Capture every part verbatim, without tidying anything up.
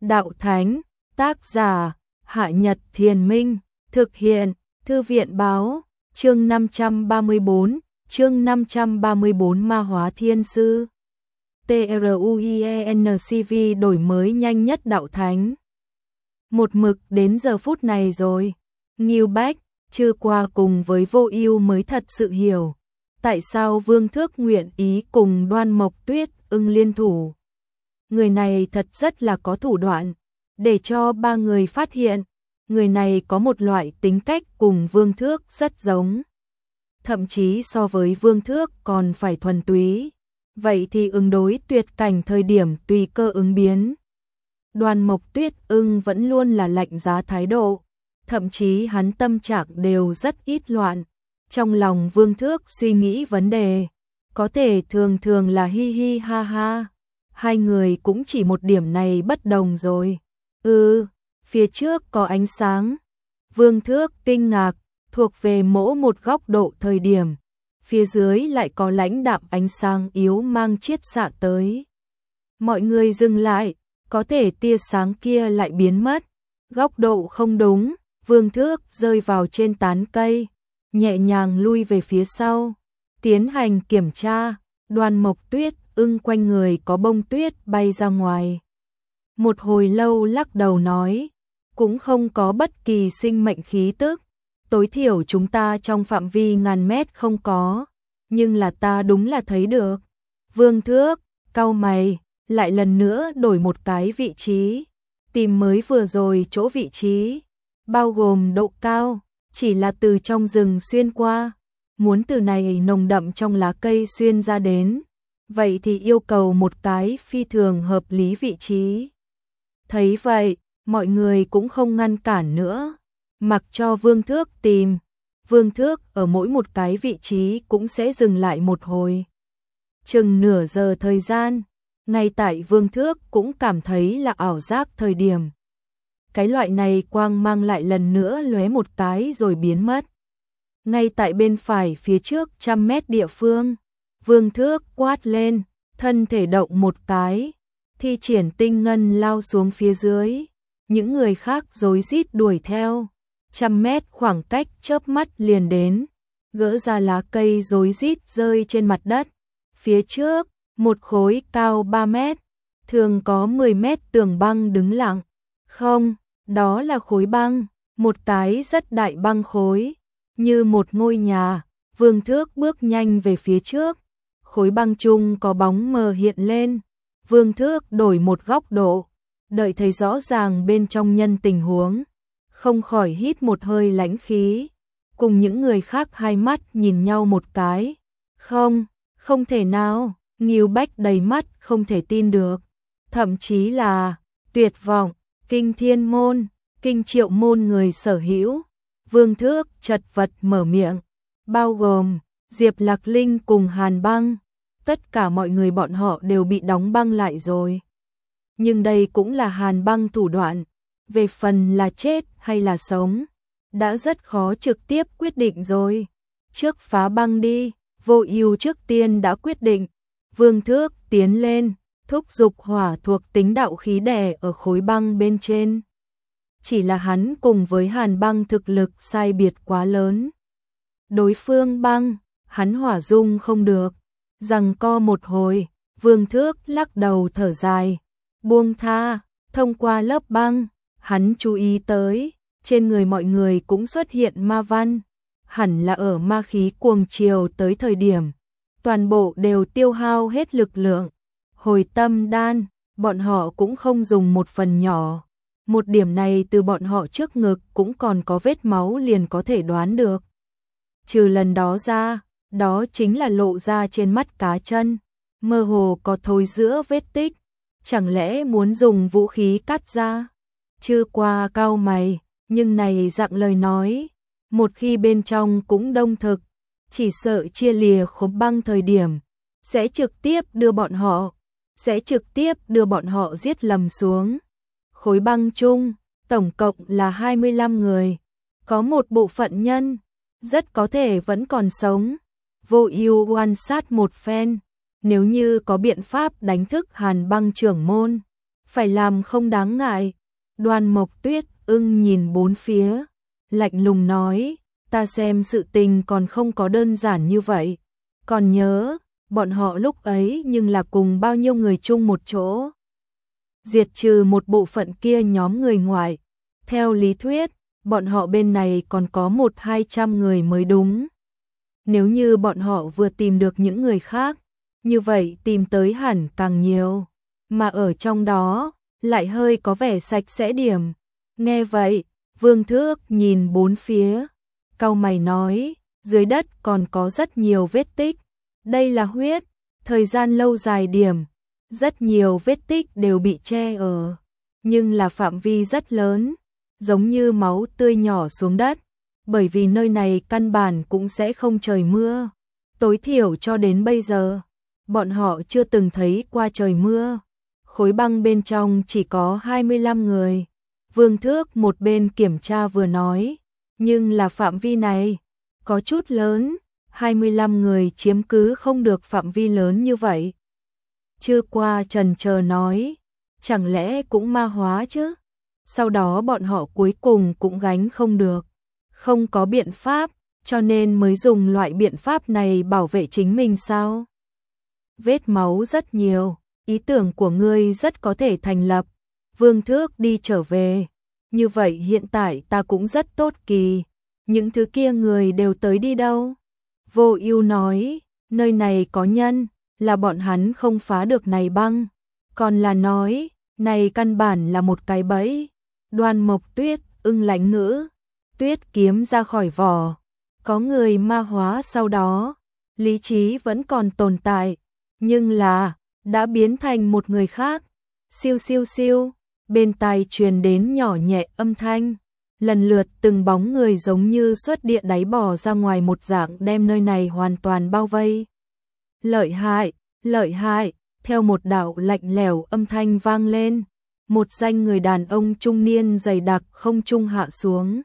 Đạo Thánh, tác giả, Hạ Nhật Thiền Minh, thực hiện, Thư viện Báo, chương năm trăm ba mươi bốn, chương năm trăm ba mươi bốn Ma Hóa Thiên Sư. TRUIENCV đổi mới nhanh nhất Đạo Thánh. Một mực đến giờ phút này rồi, Ngưu Bách, Trư Qua cùng với Vô Ưu mới thật sự hiểu, tại sao Vương Thước nguyện ý cùng Đoan Mộc Tuyết ưng liên thủ. Người này thật rất là có thủ đoạn, để cho ba người phát hiện, người này có một loại tính cách cùng Vương Thước rất giống. Thậm chí so với Vương Thước còn phải thuần túy. Vậy thì ứng đối tuyệt cảnh thời điểm tùy cơ ứng biến. Đoan Mộc Tuyết ưng vẫn luôn là lạnh giá thái độ, thậm chí hắn tâm trạng đều rất ít loạn. Trong lòng Vương Thước suy nghĩ vấn đề, có thể thường thường là hi hi ha ha. Hai người cũng chỉ một điểm này bất đồng rồi. Ừ, phía trước có ánh sáng. Vương Thước kinh ngạc, thuộc về mỗi một góc độ thời điểm. Phía dưới lại có lãnh đạm ánh sáng yếu mang chiết xạ tới. Mọi người dừng lại, có thể tia sáng kia lại biến mất. Góc độ không đúng, Vương Thước rơi vào trên tán cây, nhẹ nhàng lui về phía sau, tiến hành kiểm tra. Đoan Mộc Tuyết ưng quanh người có bông tuyết bay ra ngoài. Một hồi lâu lắc đầu nói, cũng không có bất kỳ sinh mệnh khí tức. Tối thiểu chúng ta trong phạm vi ngàn mét không có, nhưng là ta đúng là thấy được. Vương Thước cau mày, lại lần nữa đổi một cái vị trí, tìm mới vừa rồi chỗ vị trí, bao gồm độ cao, chỉ là từ trong rừng xuyên qua, muốn từ này nồng đậm trong lá cây xuyên ra đến, vậy thì yêu cầu một cái phi thường hợp lý vị trí. Thấy vậy, mọi người cũng không ngăn cản nữa, mặc cho Vương Thước tìm. Vương Thước ở mỗi một cái vị trí cũng sẽ dừng lại một hồi. Chừng nửa giờ thời gian, ngay tại Vương Thước cũng cảm thấy là ảo giác thời điểm. Cái loại này quang mang lại lần nữa lóe một cái rồi biến mất. Ngay tại bên phải phía trước trăm mét địa phương, Vương Thước quát lên, thân thể động một cái, thi triển tinh ngân lao xuống phía dưới. Những người khác rối rít đuổi theo. Trăm mét khoảng cách chớp mắt liền đến, gỡ ra lá cây rối rít rơi trên mặt đất. Phía trước, một khối cao ba mét, thường có mười mét tường băng đứng lặng. Không, đó là khối băng, một cái rất đại băng khối, như một ngôi nhà. Vương Thước bước nhanh về phía trước, khối băng chung có bóng mờ hiện lên. Vương Thước đổi một góc độ, đợi thấy rõ ràng bên trong nhân tình huống, không khỏi hít một hơi lãnh khí, cùng những người khác hai mắt nhìn nhau một cái. Không, không thể nào. Ngưu Bách đầy mắt không thể tin được, thậm chí là tuyệt vọng. Kinh Thiên Môn, Kinh Triệu Môn người sở hữu. Vương Thước chật vật mở miệng, bao gồm Diệp Lạc Linh cùng Hàn Băng, tất cả mọi người bọn họ đều bị đóng băng lại rồi. Nhưng đây cũng là Hàn Băng thủ đoạn, về phần là chết hay là sống, đã rất khó trực tiếp quyết định rồi. Trước phá băng đi. Vô Ưu trước tiên đã quyết định. Vương Thước tiến lên, thúc giục hỏa thuộc tính đạo khí đè ở khối băng bên trên. Chỉ là hắn cùng với Hàn Băng thực lực sai biệt quá lớn. Đối phương băng, hắn hỏa dung không được. Giằng co một hồi, Vương Thước lắc đầu thở dài, buông tha. Thông qua lớp băng, hắn chú ý tới, trên người mọi người cũng xuất hiện ma văn. Hẳn là ở ma khí cuồng chiều tới thời điểm, toàn bộ đều tiêu hao hết lực lượng. Hồi tâm đan, bọn họ cũng không dùng một phần nhỏ. Một điểm này từ bọn họ trước ngực cũng còn có vết máu liền có thể đoán được. Trừ lần đó ra, đó chính là lộ ra trên mắt cá chân, mơ hồ có thối giữa vết tích. Chẳng lẽ muốn dùng vũ khí cắt ra? Trư Qua cau mày, nhưng này dạng lời nói, một khi bên trong cũng đông thực, chỉ sợ chia lìa khối băng thời điểm, sẽ trực tiếp đưa bọn họ, sẽ trực tiếp đưa bọn họ giết lầm xuống. Khối băng chung, tổng cộng là hai mươi lăm người, có một bộ phận nhân, rất có thể vẫn còn sống. Vô Ưu quan sát một phen, nếu như có biện pháp đánh thức Hàn Băng trưởng môn, phải làm không đáng ngại. Đoan Mộc Tuyết Ưng nhìn bốn phía, lạnh lùng nói, ta xem sự tình còn không có đơn giản như vậy. Còn nhớ, bọn họ lúc ấy nhưng là cùng bao nhiêu người chung một chỗ. Diệt trừ một bộ phận kia nhóm người ngoài. Theo lý thuyết, bọn họ bên này còn có một hai trăm người mới đúng. Nếu như bọn họ vừa tìm được những người khác, như vậy tìm tới hẳn càng nhiều. Mà ở trong đó, lại hơi có vẻ sạch sẽ điểm. Nghe vậy, Vương Thước nhìn bốn phía, cau mày nói, dưới đất còn có rất nhiều vết tích. Đây là huyết, thời gian lâu dài điểm, rất nhiều vết tích đều bị che ở, nhưng là phạm vi rất lớn, giống như máu tươi nhỏ xuống đất, bởi vì nơi này căn bản cũng sẽ không trời mưa. Tối thiểu cho đến bây giờ, bọn họ chưa từng thấy qua trời mưa. Khối băng bên trong chỉ có hai mươi lăm người. Vương Thước một bên kiểm tra vừa nói, nhưng là phạm vi này có chút lớn, hai mươi lăm người chiếm cứ không được phạm vi lớn như vậy. Chưa qua chần chờ nói, chẳng lẽ cũng ma hóa chứ? Sau đó bọn họ cuối cùng cũng gánh không được, không có biện pháp, cho nên mới dùng loại biện pháp này bảo vệ chính mình sao? Vết máu rất nhiều, ý tưởng của ngươi rất có thể thành lập. Vương Thước đi trở về, như vậy hiện tại ta cũng rất tốt kỳ. Những thứ kia người đều tới đi đâu? Vô Ưu nói, nơi này có nhân, là bọn hắn không phá được này băng. Còn là nói, này căn bản là một cái bẫy. Đoan Mộc Tuyết Ưng lãnh ngữ, tuyết kiếm ra khỏi vỏ. Có người ma hóa sau đó, lý trí vẫn còn tồn tại, nhưng là đã biến thành một người khác. Siêu siêu siêu, bên tai truyền đến nhỏ nhẹ âm thanh, lần lượt từng bóng người giống như xuất địa đáy bò ra ngoài một dạng đem nơi này hoàn toàn bao vây. Lợi hại, lợi hại, theo một đạo lạnh lẽo âm thanh vang lên, một danh người đàn ông trung niên dày đặc không trung hạ xuống.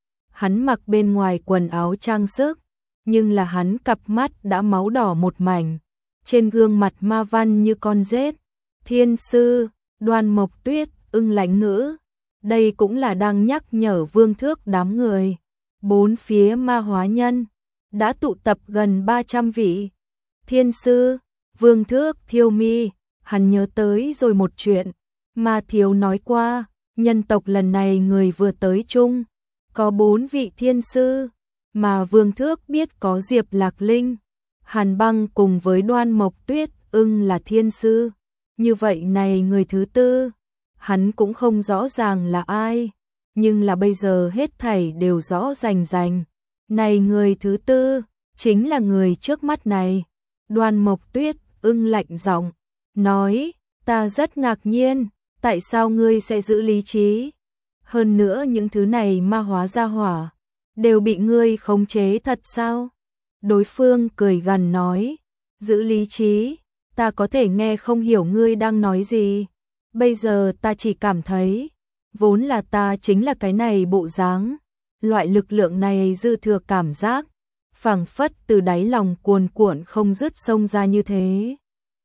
Hắn mặc bên ngoài quần áo trang sức, nhưng là hắn cặp mắt đã máu đỏ một mảnh, trên gương mặt ma văn như con rết. Thiên sư, Đoan Mộc Tuyết Ưng lãnh ngữ, đây cũng là đang nhắc nhở Vương Thước đám người. Bốn phía ma hóa nhân đã tụ tập gần ba trăm vị. Thiên sư, Vương Thước thiêu mi, hắn nhớ tới rồi một chuyện mà thiếu nói qua, nhân tộc lần này người vừa tới chung, có bốn vị thiên sư, mà Vương Thước biết có Diệp Lạc Linh, Hàn Băng cùng với Đoan Mộc Tuyết Ưng là thiên sư. Như vậy này người thứ tư, hắn cũng không rõ ràng là ai, nhưng là bây giờ hết thảy đều rõ rành rành. Này người thứ tư, chính là người trước mắt này. Đoan Mộc Tuyết Ưng lạnh giọng nói, ta rất ngạc nhiên, tại sao ngươi sẽ giữ lý trí? Hơn nữa những thứ này ma hóa ra hỏa, đều bị ngươi khống chế thật sao? Đối phương cười gằn nói, giữ lý trí, ta có thể nghe không hiểu ngươi đang nói gì. Bây giờ ta chỉ cảm thấy, vốn là ta chính là cái này bộ dáng, loại lực lượng này dư thừa cảm giác, phảng phất từ đáy lòng cuồn cuộn không dứt xông ra như thế.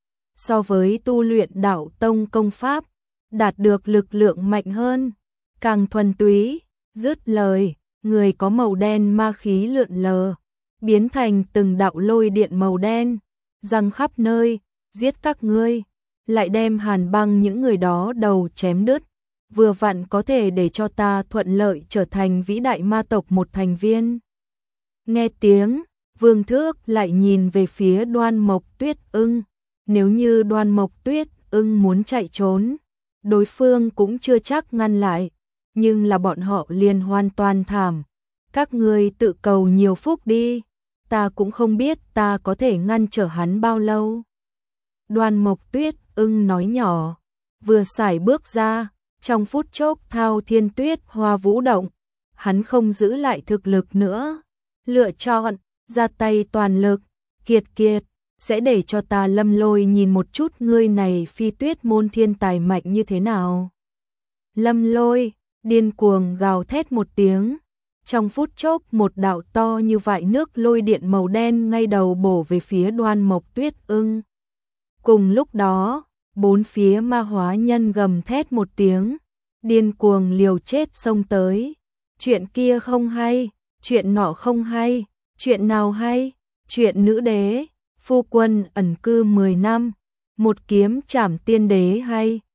So với tu luyện đạo tông công pháp, đạt được lực lượng mạnh hơn, càng thuần túy. Dứt lời, người có màu đen ma khí lượn lờ, biến thành từng đạo lôi điện màu đen, giăng khắp nơi, giết các ngươi, lại đem Hàn Băng những người đó đầu chém đứt, vừa vặn có thể để cho ta thuận lợi trở thành vĩ đại ma tộc một thành viên. Nghe tiếng, Vương Thước lại nhìn về phía Đoan Mộc Tuyết Ưng, nếu như Đoan Mộc Tuyết Ưng muốn chạy trốn, đối phương cũng chưa chắc ngăn lại, nhưng là bọn họ liền hoàn toàn thảm. Các ngươi tự cầu nhiều phúc đi, ta cũng không biết ta có thể ngăn trở hắn bao lâu. Đoan Mộc Tuyết Ưng nói nhỏ, vừa sải bước ra, trong phút chốc thao thiên tuyết hoa vũ động, hắn không giữ lại thực lực nữa, lựa chọn ra tay toàn lực. Kiệt kiệt, sẽ để cho ta Lâm Lôi nhìn một chút ngươi này phi tuyết môn thiên tài mạnh như thế nào. Lâm Lôi điên cuồng gào thét một tiếng, trong phút chốc một đạo to như vại nước lôi điện màu đen ngay đầu bổ về phía Đoan Mộc Tuyết Ưng. Cùng lúc đó, bốn phía ma hóa nhân gầm thét một tiếng, điên cuồng liều chết xông tới. Chuyện kia không hay, chuyện nọ không hay, chuyện nào hay? Chuyện nữ đế, phu quân ẩn cư mười năm, một kiếm trảm tiên đế hay?